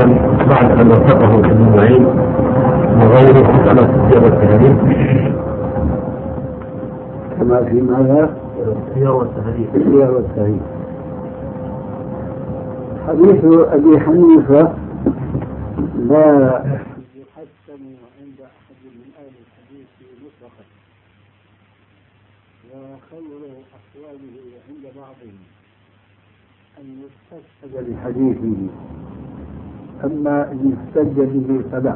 بعد أن وثقه ابن معين وغيره كما في السير والتهذيب. كما في ماذا؟ السير والتهذيب. السير والتهذيب. حديث أبي حنيفة لا يحسن عند أحد من أهل الحديث مطلقا، وخير أقواله عند بعضهم أن يستشهد بحديثه، أما أن يحتج به فلا.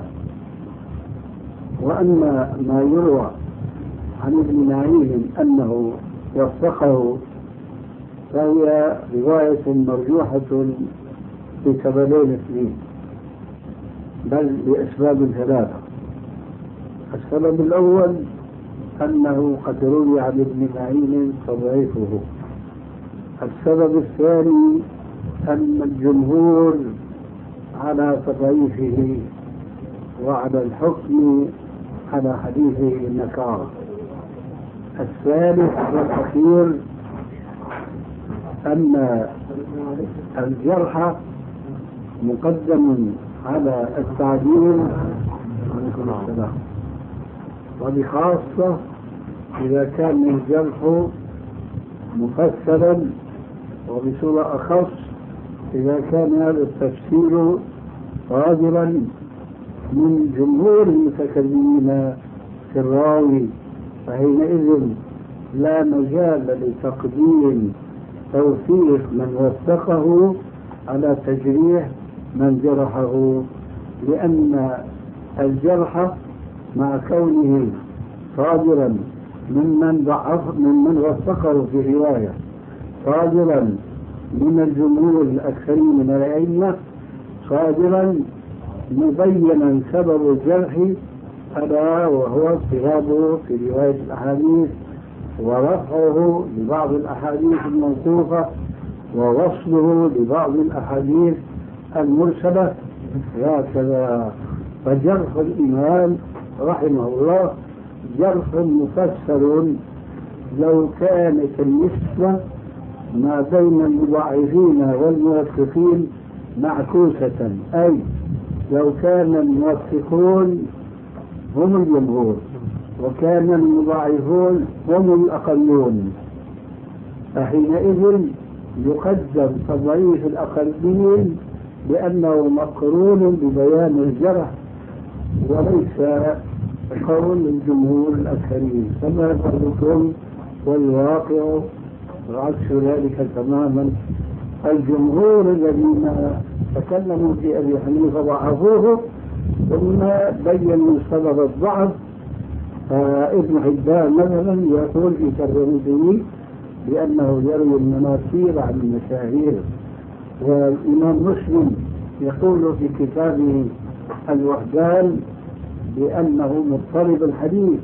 وأما ما يروى عن ابن معين أنه وثقه فهي رواية مرجوحة لسببين اثنين، بل لأسباب ثلاثة. السبب الأول أنه قد روي عن ابن معين تضعيفه. السبب الثاني أن الجمهور على تضعيفه وعلى الحكم على حديثه النكارة. الثالث والأخير أن الجرح مقدم على التعديل، وبخاصة إذا كان الجرح مفسرا، وبصورة أخص إذا كان هذا التفسير صادرا من جمهور المتكلمين في الراوي، فحينئذ لا مجال لتقديم توثيق من وثقه على تجريح من جرحه، لأن الجرح مع كونه صادرا ممن وثقه في رواية، صادرا من الجمهور الأكثرين من الأئمة، صادرا مبينا سبب الجرح ألا وهو اضطرابه في رواية الأحاديث ورفعه لبعض الأحاديث الموقوفة ووصله لبعض الأحاديث المرسلة، هكذا. فجرح الإمام رحمه الله جرح مفسر لو كانت النسبة ما بين المضاعفين والموثقين معكوسة، أي لو كان الموثقون هم الجمهور وكان المضاعفون هم الأقلون، فحينئذ يقدم تضعيف الأقلين لأنه مقرون ببيان الجرح وليس قول الجمهور الأكثرين، كما قلتم. والواقع عكس ذلك تماما. الجمهور الذين تكلموا في أبي حنيفة ضعفوه ثم بينوا سبب الضعف. ابن حبان مثلا يقول في ترجمته بأنه يروي المناكير عن المشاهير، والإمام مسلم يقول في كتابه الوحدان بأنه مضطرب الحديث،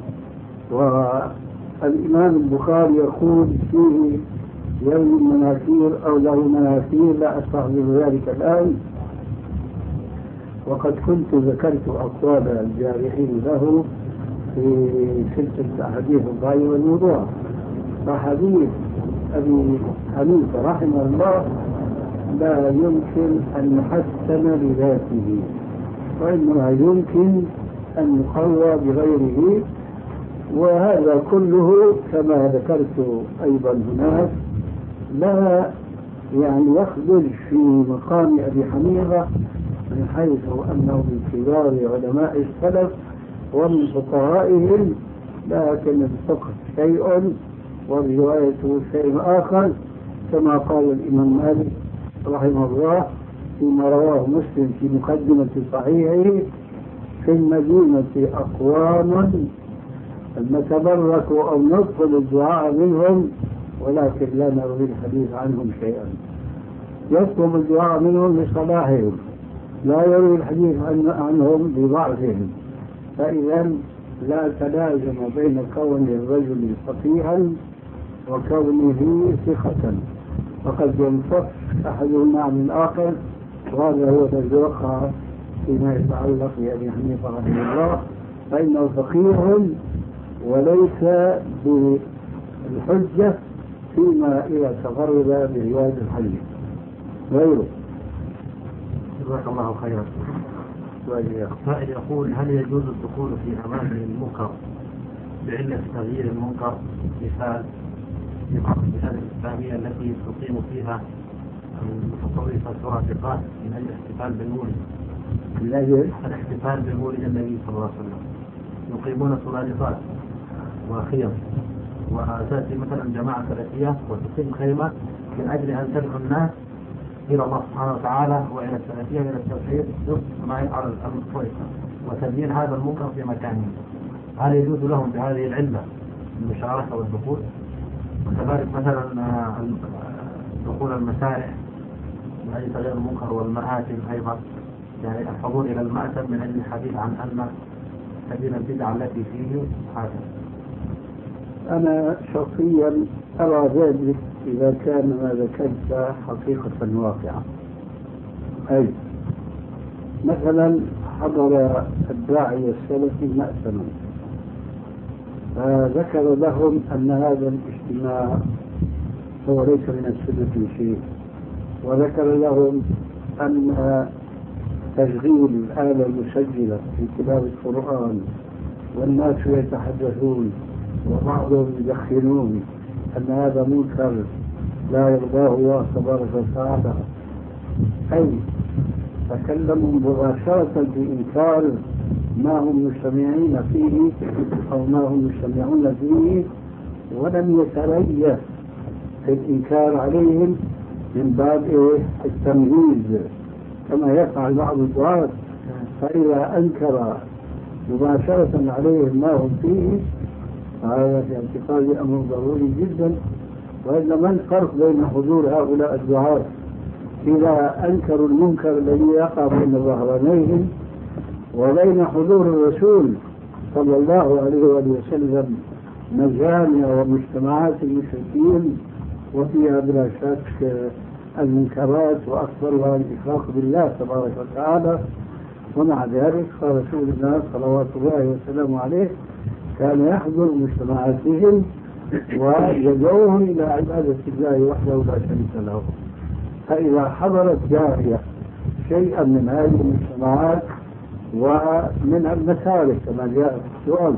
والإمام البخاري يقول فيه يروي المناكير أو له مناكير، لا أستحضر ذلك الآن. وقد كنت ذكرت أقوال الجارحين له في سلسلة أحاديث الضعيف والموضوع. فحديث أبي حنيفة رحمه الله لا يمكن أن يحسن بذاته، وإنما يمكن أن يقوى بغيره. وهذا كله كما ذكرت أيضا هناك لا يعني يخرج في مقام أبي حنيفة من حيث أنه من كبار علماء السلف ومن فقهائهم، لكن الفقه شيء والرواية شيء آخر، كما قال الإمام مالك رحمه الله فيما رواه مسلم في مقدمة صحيحه: في المدينة أقوام نتبرك أو نطلب الدعاء منهم ولكن لا نروي الحديث عنهم شيئا. يطلب الدعاء منهم لصلاحهم، لا يروي الحديث عنهم بضعفهم. فإذا لا تلازم بين كون الرجل فقيها وكونه ثقة، فقد ينفك أحدهما عن الآخر، وهذا هو الذي وقع فيما يتعلق بأبي حنيفة رحمه الله، فإنه فقيه وليس بالحجة فيما إذا تفرد برواية الحديث غيره. جزاك الله خيرا. سائل يقول: هل يجوز الدخول في أماكن المنكر بعلة تغيير المنكر؟ مثال في بعض البلاد الإسلامية التي تقيم فيها المتصوفة سرادقات من أجل الاحتفال بالمولد. من أجل الاحتفال بالمولد النبي صلى الله عليه وسلم يقيمون سرادقات وخيم، وتأتي مثلا جماعة سلفية وتقيم خيمة من أجل أن تدعو الناس إلى الله سبحانه وتعالى وإلى السلفية وإلى التوحيد مع المتصوفة وتبيين هذا المنكر في مكانه. هل يجوز لهم بهذه العلة المشاركة والدخول؟ وكذلك مثلا دخول المسارح من أجل تغيير المنكر، والمآتم أيضا، يعني الحضور إلى المأتم من أجل الحديث عن أن سبيل البدع التي فيه هذا. أنا شخصيا أرى ذلك إذا كان ما ذكرت حقيقة واقعة. أي مثلا حضر الداعية السلفي مأتما فذكر لهم أن هذا الاجتماع هو ليس من السنة شيء، وذكر لهم أن تشغيل الآلة المسجلة في تلاوة القرآن والناس يتحدثون وبعضهم يدخنون أن هذا منكر لا يرضاه الله تبارك وتعالى. أي تكلموا مباشرة بإنكار ما هم مجتمعين فيه أو ما هم مجتمعون فيه، ولم يتريث في الإنكار عليهم من باب التمييز كما يفعل بعض الدعاة، فإذا أنكر مباشرة عليهم ما هم فيه هذا في اعتقادي أمر ضروري جدا. وإلا ما الفرق بين حضور هؤلاء الدعاة إذا أنكروا المنكر الذي يقع بين ظهرانيهم وبين حضور الرسول صلى الله عليه وسلم مجامع ومجتمعات المشركين وفيها بلا شك المنكرات وأكثرها الإشراك بالله تبارك وتعالى. ومع ذلك فرسول الله صلوات الله وسلامه عليه كان يحضر مجتمعاتهم ويدعوهم إلى عبادة الله وحده لا شريك له. فإذا حضرت داعية شيئا من هذه المجتمعات ومن المسالك كما جاء في السؤال،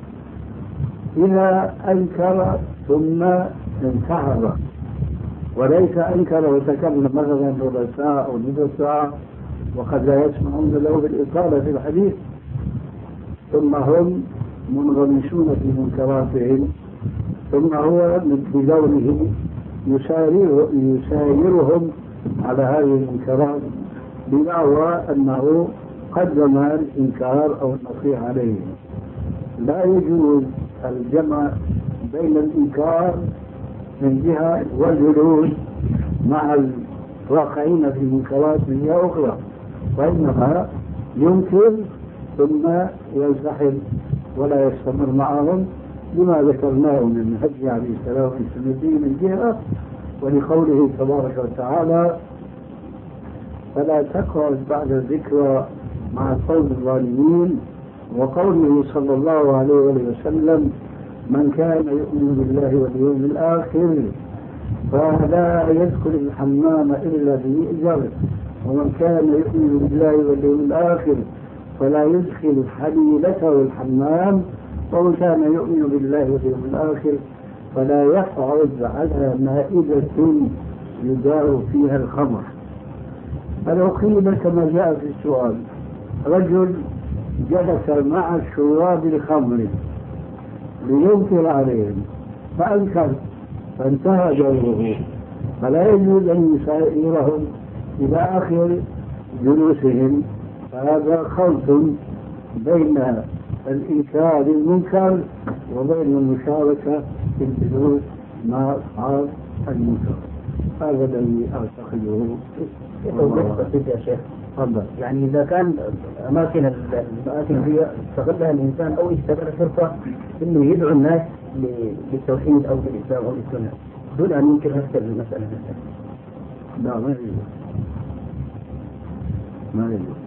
إذا أنكر ثم انتحر وليس أنكر وتكلم مثلا ربع ساعة أو نصف ساعة وقد لا يسمعون له بالإطالة في الحديث، ثم هم منغمسون في منكراتهم، ثم هو بدونه يسايرهم على هذه المنكرات بدعوى أنه قدم الإنكار أو النصيحة عليهم. لا يجوز الجمع بين الإنكار من جهة والجلوس مع الواقعين في المنكرات من جهة أخرى، وإنما ينكر ثم ينسحب ولا يستمر معهم لما ذكرناه من هدي عليه السلام في سنته من جهة، ولقوله تبارك وتعالى: فلا تقعد بعد الذكرى مع القوم الظالمين، وقوله صلى الله عليه وسلم: من كان يؤمن بالله واليوم الآخر فلا يدخل الحمام إلا بمئزر، ومن كان يؤمن بالله واليوم الآخر فلا يدخل حليلته الحمام، ومن كان يؤمن بالله واليوم الآخر فلا يقعد على مائدة يدار فيها الخمر. فلو قيل كما جاء في السؤال: رجل جلس مع الشراب الخمر لينكر عليهم فأنكر فانتهى دوره، فلا يجوز أن يسائرهم إلى آخر جلوسهم، فهذا خلط بين الإنكار المنكر وبين المشاركة في الجلوس مع أصحاب المنكر. هذا الذي أعتقده. يا شيخ تفضل. يعني إذا كان الأماكن هي استغلها الإنسان أو يستغل فرصة إنه يدعو الناس للتوحيد أو للإسلام أو للسنة دون أن ينكر نفس المسألة. لا ما يجوز، ما يجوز.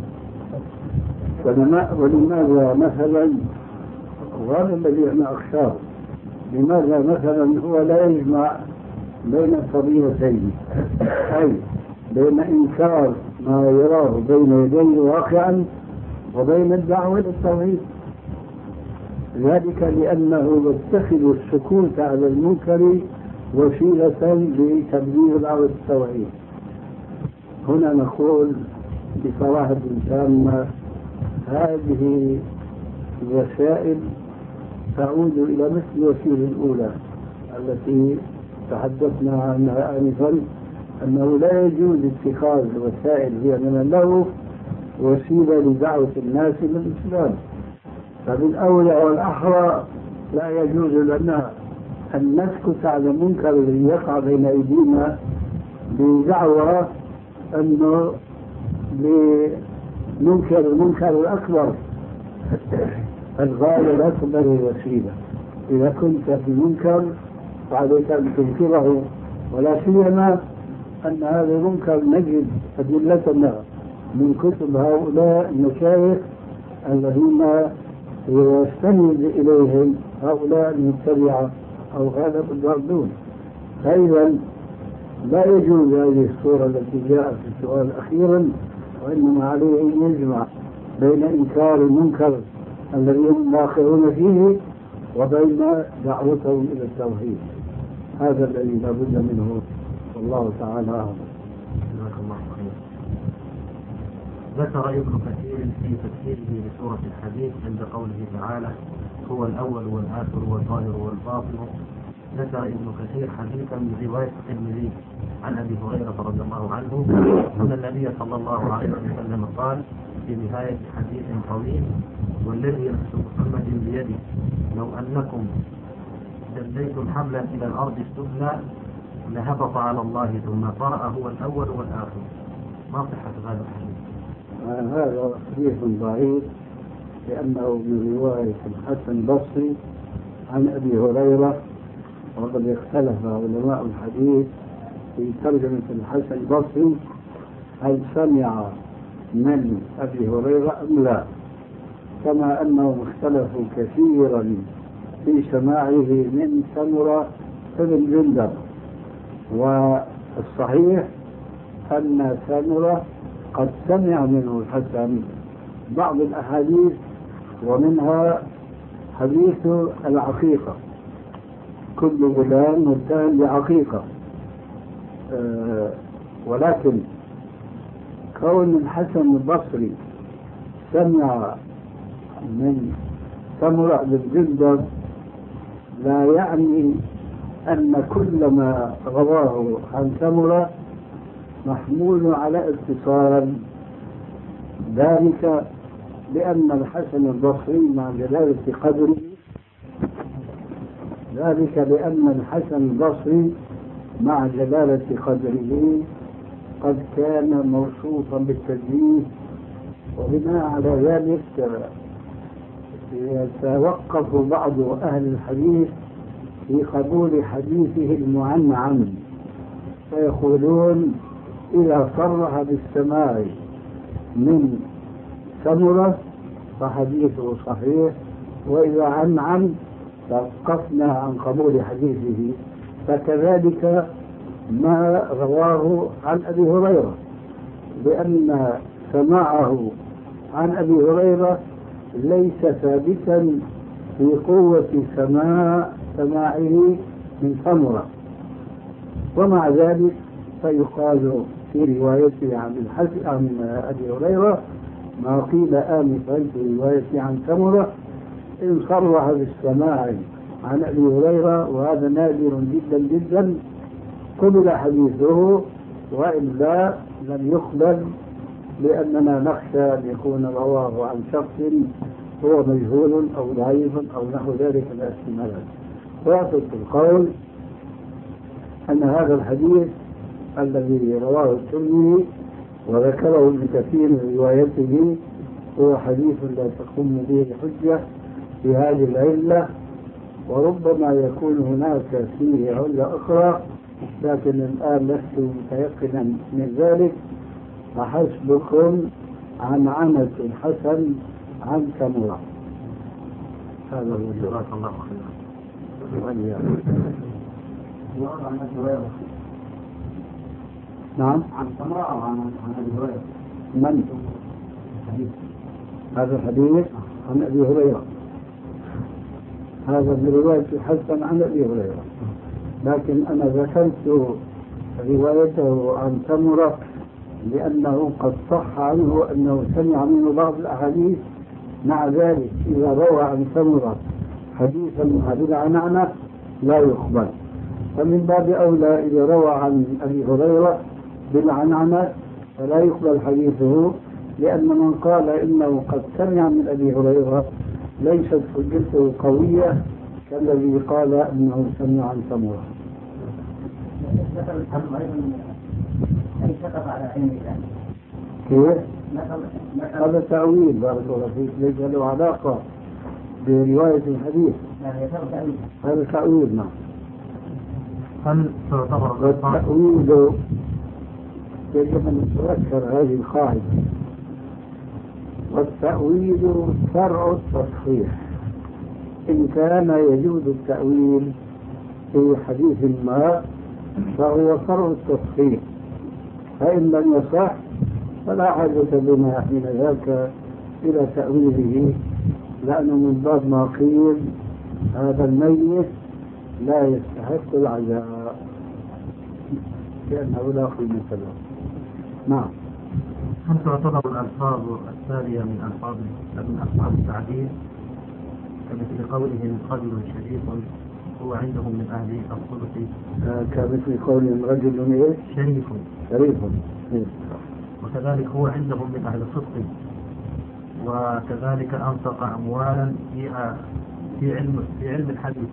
ولماذا مثلا وهذا الذي أنا أخشاه، لماذا مثلا هو لا يجمع بين القضيتين؟ أي بين إنكار ما يراه بين يديه واقعا وبين الدعوة للتوحيد. ذلك لأنه يتخذ السكوت على المنكر وسيلة لتبليغ دعوة التوحيد. هنا نقول بصراحة تامة هذه الوسائل تعود إلى مثل الوسيلة الأولى التي تحدثنا عنها آنفا، أنه لا يجوز اتخاذ الوسائل هي من الله وسيلة لدعوة الناس إلى الإسلام. فبالأولى والأحرى لا يجوز لنا أن نسكت على المنكر الذي يقع بين أيدينا بدعوة أنه لننكر المنكر الأكبر. الغاية الأكبر الوسيلة. إذا كنت في منكر فعليك أن تنكره، ولا سيما أن هذا المنكر نجد أدلتنا من كتب هؤلاء المشايخ الذين يستند إليهم هؤلاء المتبعة أو هذا الضالون. فإذا لا يجوز هذه الصورة التي جاءت في السؤال أخيرا، وإنما عليه أن يجمع بين إنكار المنكر الذي هم واقعون فيه وبين دعوتهم إلى التوحيد. هذا الذي لا بد منه، والله تعالى أعلم. جزاك الله خير. ذكر ابن كثير في تفسيره لسورة الحديث عند قوله تعالى هو الأول والآخر والظاهر والباطن. ذكر ابن كثير حديثا من رواية الترمذي عن أبي هريرة رضي الله عنه أن النبي صلى الله عليه وسلم قال في نهاية حديث طويل: والذي نفس محمد بيده لو أنكم دليتم حبلا إلى الأرض السفلى لهبط على الله ثم قرأ هو الأول والآخر. ما صحة هذا الحديث؟ هذا حديث ضعيف لأنه من رواية الحسن البصري عن أبي هريرة، وقد اختلف علماء الحديث في ترجمة الحسن البصري هل سمع من أبي هريرة أم لا، كما أنهم اختلفوا كثيرا في سماعه من سمرة بن جندب. والصحيح أن سمرة قد سمع منه الحسن بعض الأحاديث، ومنها حديث العقيقة: كل غلام مبتل بعقيقة. ولكن كون الحسن البصري سمع من سمرة بن جندب لا يعني أن كل ما رواه عن سمرة محمول على اتصال. ذلك لأن الحسن البصري مع جلالة قدره مع جلالة قدره قد كان موصوفا بالتدليس، وبناء على ذلك يتوقف بعض أهل الحديث في قبول حديثه المعنعن، فيقولون إذا صرح بالسماع من سمرة فحديثه صحيح، وإذا عنعن توقفنا عن قبول حديثه. فكذلك ما رواه عن أبي هريرة، لأن سماعه عن أبي هريرة ليس ثابتا في قوة سماعه من سمرة، ومع ذلك فيقال في روايته عن أبي هريرة ما قيل آنفا في روايته عن سمرة إن صرح بالسماع عن أبي هريرة، وهذا نادر جدا جدا، قبل حديثه، وإلا لم يقبل، لأننا نخشى أن يكون رواه عن شخص هو مجهول أو ضعيف أو نحو ذلك من الاحتمالات. ويثبت القول أن هذا الحديث الذي رواه الترمذي وذكره ابن كثير من روايته هو حديث لا تقوم به الحجة في هذه العلة، وربما يكون هناك فيه علة أخرى، لكن الآن لست متيقنا من ذلك. فحسبكم عن عنة الحسن عن سمرة. هذا هو. جزاك الله خيرا. نعم. عن سمرة أو عن أبي هريرة؟ من؟ حديث. هذا الحديث عن أبي هريرة، هذا برواية الحسن عن أبي هريرة، لكن أنا ذكرت روايته عن سمرة لأنه قد صح عنه أنه سمع منه بعض الأحاديث. مع ذلك إذا روى عن سمرة حديثا بالعنعنة لا يقبل، فمن باب أولى إذا روى عن أبي هريرة بالعنعنة فلا يقبل حديثه، لأن من قال إنه قد سمع من أبي هريرة ليست حجته قوية كالذي قال إنه سمع عن سمرة. ذكر الحمد أيضا أي سقط على علم الله. كيف؟ هذا تأويل بارك الله فيك، ليس له علاقة برواية الحديث. هذا تأويل. نعم. هل تعتبر والتأويل يجب أن نتذكر هذه القاعدة، والتأويل فرع التصحيح. إن كان يجوز التأويل في حديث ما فهو فرع التصحيح، فإن لم يصح فلا حاجة بنا حين ذاك إلى تأويله، لأنه من باب ما قيل هذا الميت لا يستحق العزاء لأنه لا قيمة له. نعم. هل تعتبر الألفاظ التالية من ألفاظ التعديل كمثل قولهم رجل شريف هو عندهم من أهل الصدق، كمثل قولهم رجل شريف وكذلك هو عندهم من أهل الصدق، وكذلك أنفق أموالا في علم الحديث؟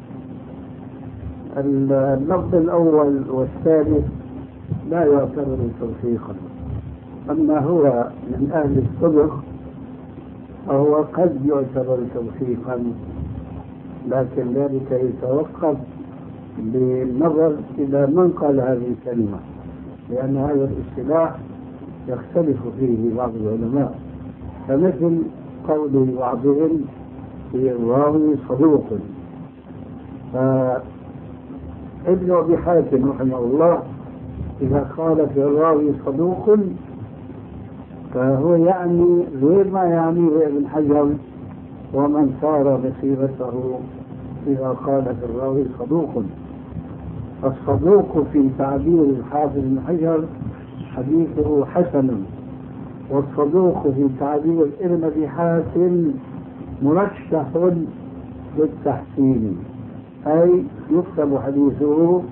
اللفظ الأول والثالث لا يعتبر توثيقا، أما هو من أهل الصدق فهو قد يعتبر توثيقا، لكن ذلك يتوقف بالنظر إلى من قال هذه الكلمة، لأن هذا الاصطلاح يختلف فيه بعض العلماء، فمثل قول بعضهم في الراوي صدوق، فابن أبي حاتم رحمه الله إذا قال في الراوي صدوق فهو يعني غير ما يعنيه ابن حجر ومن سار بصيرته إذا قال في الراوي صدوق. الصدوق في تعبير الحافظ بن حجر حديثه حسن، والصدوق في تعبير ابن أبي حاتم مرشح بالتحسين، أي يكتب حديثه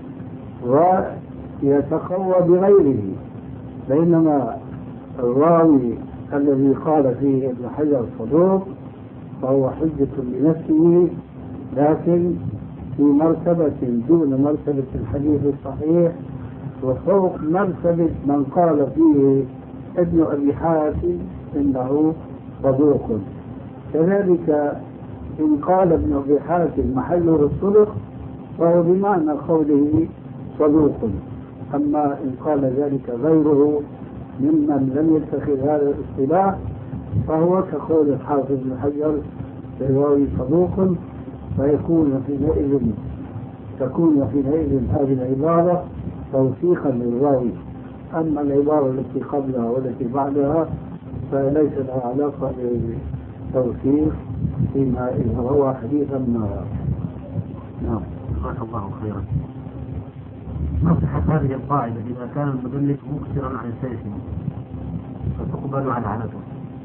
ويتقوى بغيره، بينما الراوي الذي قال فيه ابن حجر صدوق فهو حجة لنفسه، لكن في مرتبة دون مرتبة الحديث الصحيح وفوق مرتبة من قال فيه ابن أبي حاتم إنه صدوق. كذلك إن قال ابن أبي حاتم محله الصدق فهو بمعنى قوله صدوق، أما إن قال ذلك غيره ممن لم يتخذ هذا الاصطلاح فهو كقول الحافظ بن حجر الراوي صدوق، فيكون حينئذ هذه العبارة توثيقا للراوي. أما العبارة التي قبلها والتي بعدها فليس لها علاقة بالتوثيق فيما إذا روى حديثا ما. نعم. جزاك الله خيرا. نصحت هذه القاعدة إذا كان المدلس مكثرا عن شيخه فتقبل عن عنته؟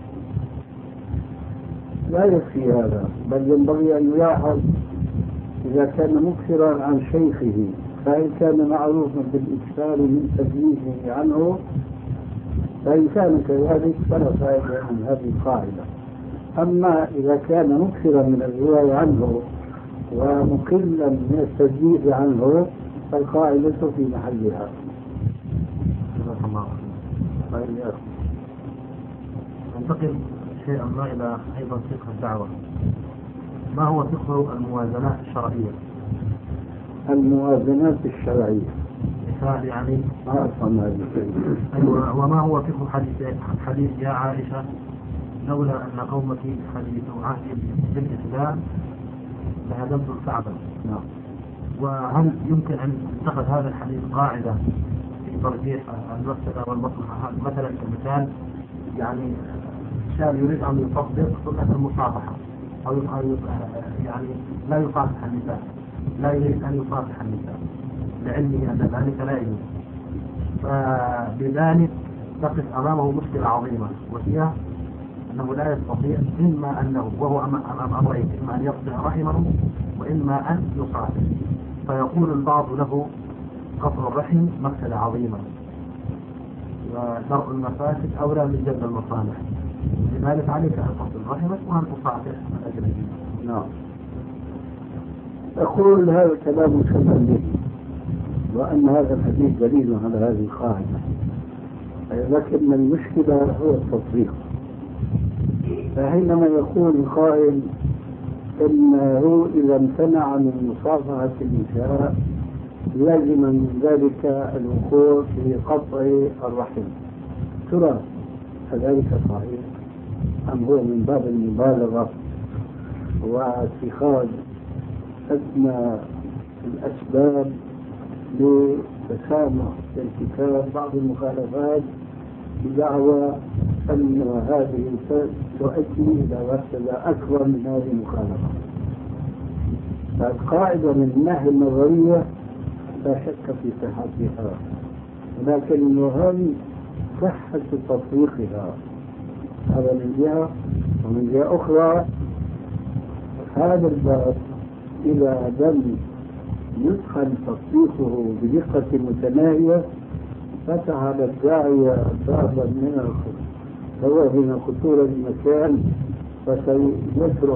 لا يكفي هذا، بل ينبغي أن يلاحظ إذا كان مكثرا عن شيخه، فإن كان معروفا بالإكثار من تدليسه عنه فإن كان كذلك فلا فائدة من هذه القاعدة. أما إذا كان مكثرا من الرواية عنه ومقلا من التدليس عنه فالقاعدة في محلها. جزاك الله خيرا. ننتقل شيئا ما إلى أيضا فقه الدعوة. ما هو فقه الموازنات الشرعية؟ الموازنات الشرعية مثال يعني ما أفهم هذا. أيوة. وما هو فقه حديث يا عائشة لولا أن قومك حديث عهد بالإسلام لهدمت الكعبة؟ نعم. وهل يمكن أن تتخذ هذا الحديث قاعدة في ترجيح المفسدة والمصلحة. مثلا كمثال يعني شاب يريد أن يطبق سنة المصافحة أو يعني لا يصافح النساء، لا يريد أن يصافح النساء لعلمه أن ذلك لا يجوز، فبذلك تقف أمامه مشكلة عظيمة، وهي أنه لا يستطيع إما أنه وهو أمام أمرين، إما أن يقطع رحمه وإما أن يصافح. فيقول البعض له قطع الرحم مفسدة عظيمة ودرء المفاسد أولى من جلب المصالح، لذلك عليك أن تصل رحمك وأن تصافح الأجنبي. نعم. أقول هذا الكلام مسلم به، وأن هذا الحديث دليل على هذه القاعدة، لكن المشكلة هو التطبيق. فحينما يقول القائل إنه إذا امتنع من مصافحة النساء لازم من ذلك الوقوع في قطع الرحم، ترى فذلك صحيح أم هو من باب المبالغة واتخاذ أدنى الأسباب لتسامح ارتكاب بعض المخالفات بدعوى أن هذه تؤدي إلى مفسدة أكبر من هذه المخالفة؟ فالقاعدة من الناحية النظرية لا شك في صحتها، ولكن المهم صحة تطبيقها، هذا من جهة. ومن جهة أخرى هذا الباب إذا لم يدخل تطبيقه بدقة متناهية فتح على الداعية بابا من الخطر، سواء من خطورة المكان، فسيترك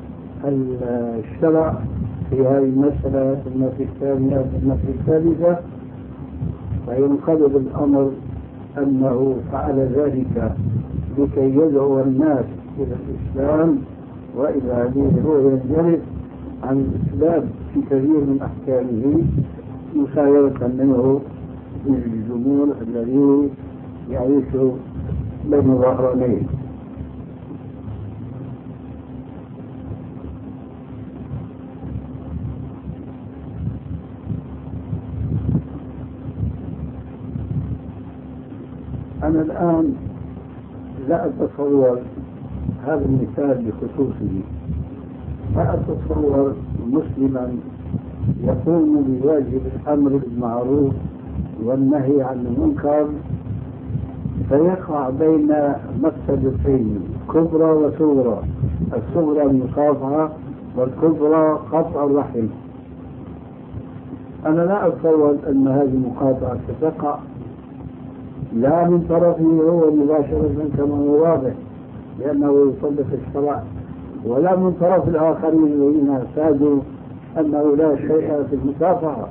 الشرع في هذه المسألة في الثانية في الثالثة، فينقلب الأمر أنه فعل ذلك لكي يدعو الناس إلى الإسلام وإلى هذه هو ينجرف عن الإسلام في كثير من أحكامه مسايرة منه من الجمهور الذي يعيش بين ظهرانين. أنا الآن لا أتصور هذا المثال بخصوصه، لا أتصور مسلما يقوم بواجب الأمر بالمعروف والنهي عن المنكر فيقع بين مفسدتين كبرى وصغرى، الصغرى المصافحة والكبرى قطع الرحم. أنا لا أتصور أن هذه المقاطعة ستقع لا من طرفه هو مباشرة كما هو واضح لأنه يطبق الشرع، ولا من طرف الآخرين الذين اعتادوا أنه لا شيء في المصافحة.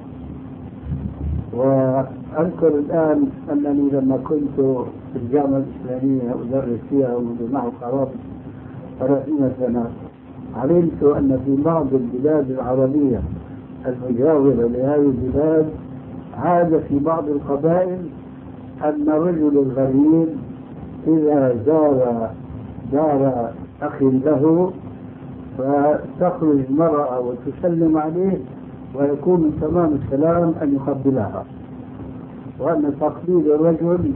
وأذكر الآن أنني لما كنت في الجامعة الإسلامية أدرس فيها منذ نحو قرابة 30 سنة، علمت أن في بعض البلاد العربية المجاورة لهذه البلاد عاد في بعض القبائل أن الرجل الغريب إذا زار دار أخ له فتخرج المرأة وتسلم عليه ويكون من تمام السلام أن يقبلها، وأن تقبيل الرجل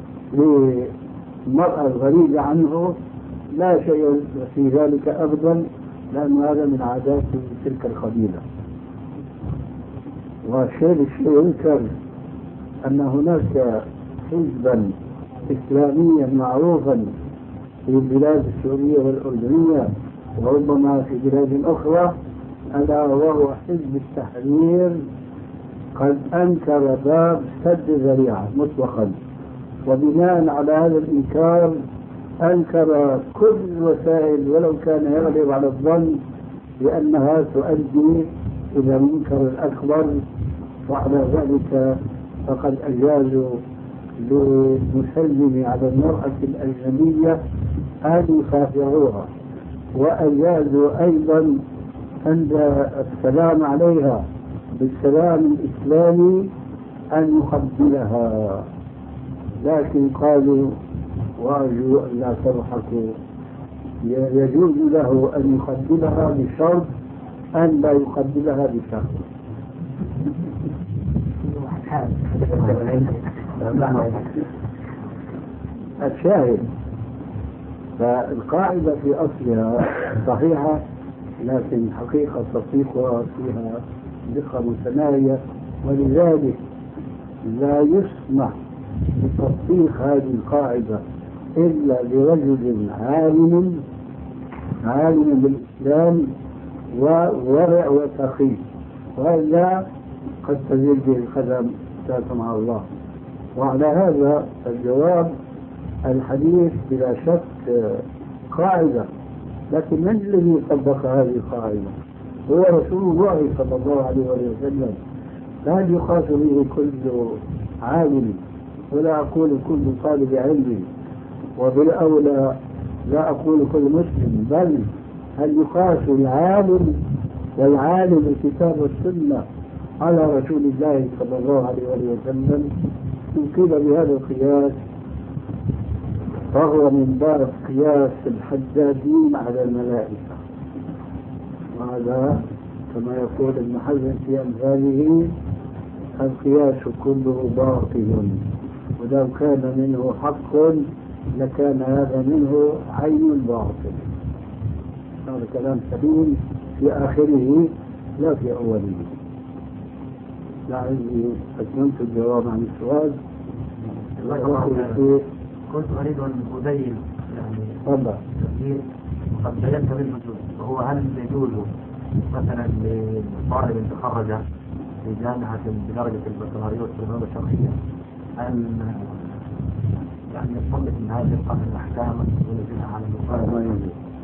للمرأة الغريبة عنه لا شيء في ذلك أبدا، لأن هذا من عادات تلك القبيلة. والشيء يذكر أن هناك حزبا إسلاميا معروفا في البلاد السورية والأردنية وربما في بلاد أخرى، ألا وهو حزب التحرير، قد أنكر باب سد ذريعة مطلقا، وبناء على هذا الإنكار أنكر كل الوسائل ولو كان يغلب على الظن بأنها تؤدي إلى المنكر الأكبر، وعلى ذلك فقد أجازوا للمسلم على المرأة الأجنبية أن يصافحوها، وأجازوا أيضا عند السلام عليها بالسلام الإسلامي أن يقبلها، لكن قالوا وأرجو أن لا تضحكوا يجوز له أن يقبلها بشرط أن لا يقبلها بشرط. الشاهد فالقاعدة في أصلها صحيحة، لكن حقيقة تطبيقها فيها دقة متناهية، ولذلك لا يسمح بتطبيق هذه القاعدة إلا لرجل عالم بالإسلام وورع وتقي، وإلا قد تزيد به القدم مع الله. وعلى هذا الجواب الحديث بلا شك قاعدة، لكن من الذي طبق هذه القاعدة؟ هو رسول الله صلى الله عليه وسلم. لا يقاس به كل عالم، ولا أقول كل طالب علم، وبالأولى لا أقول كل مسلم، بل هل يقاس العالم والعالم الكتاب والسنة على رسول الله صلى الله عليه وسلم؟ إن قيل بهذا القياس فهو من باب قياس الحدادين على الملائكة، وهذا كما يقول ابن حزم في أمثاله القياس كله باطل، ولو كان منه حق لكان هذا منه عين الباطل. هذا كلام سليم في آخره لا في أوله. لعلي أتممت الجواب عن السؤال. كنت أريد أن أبين يعني قد بينت بالوجود، وهو هل يجوز مثلا لطالب تخرج في جامعة بدرجة البكالوريوس في العلوم الشرعية أن يعني يطلق من هذه الأحكام وينزلها على المقارنة؟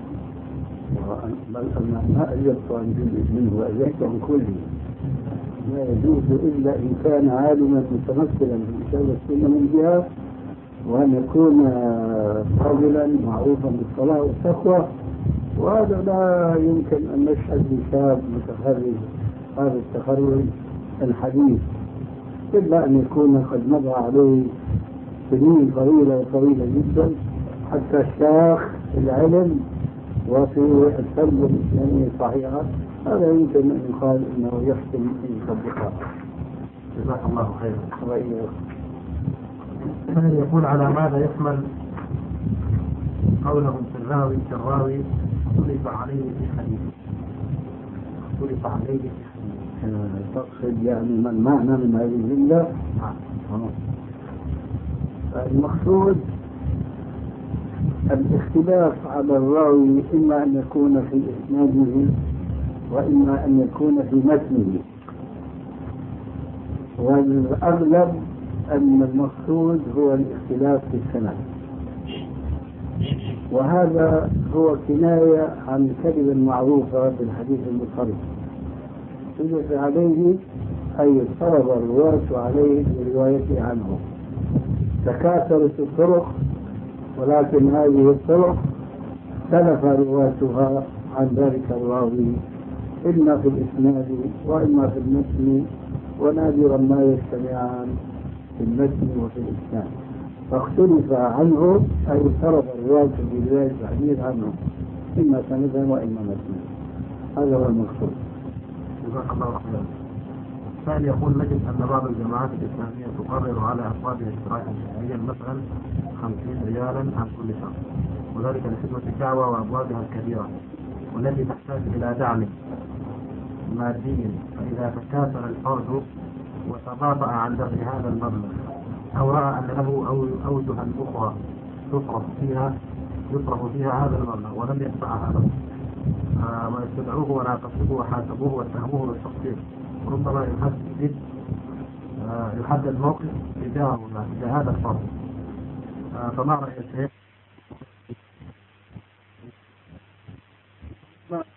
بل ما أجبت عن جزء منه وأجبت عن كله. لا يجوز إلا إن كان عالما متمثلا في السنة من جهة، وأن يكون رجلا معروفا بالصلاة والتقوى، وهذا لا يمكن أن نشهد بشاب متخرج هذا التخرج الحديث إلا أن يكون قد مضى عليه سنين طويلة جدا حتى شاخ العلم وفي التربية الإسلامية الصحيحة. هذا يمكن أن يقال أنه يحسن أن يطبقها. جزاك الله خيرا. وإياك. يقول على ماذا يشمل قولهم في الراوي اختلف عليه في حديث؟ اختلف عليه في حديث تقصد يعني ما المعنى من هذه الجملة؟ المقصود الاختلاف على الراوي إما أن يكون في إسناده وإما أن يكون في متنه، والأغلب أن المقصود هو الاختلاف في السند، وهذا هو كناية عن كلمة معروفة في الحديث المضطرب. اختلف عليه أي اضطرب الرواة عليه بروايته عنه، تكاثرت الطرق، ولكن هذه الطرق اختلف رواتها عن ذلك الراوي إما في الإسناد وإما في المتن، ونادرا ما يجتمعان في المتن وفي الإسناد، فاختلف عنه أي اضطرب الرواة برواية الحديث عنه إما سندا وإما متنا. هذا هو المقصود. جزاك الله خيرا. الثاني يقول نجد أن بعض الجماعات الإسلامية تقرر على أفرادها اشتراكا شهريا مثلا 50 ريالا عن كل شهر، وذلك لخدمة الدعوة وأبوابها الكبيرة والتي تحتاج إلى دعم مادي، فإذا تكاثر الفرد وتباطأ عن دفع هذا المبلغ أو رأى أن له أوجها أخرى يصرف فيها هذا المبلغ ولم يدفعها له ويستدعوه وناقشوه وحاسبوه واتهموه بالتقصير، وربما يحدد موقف تجاه هذا الفرد، فما رأي الشيخ؟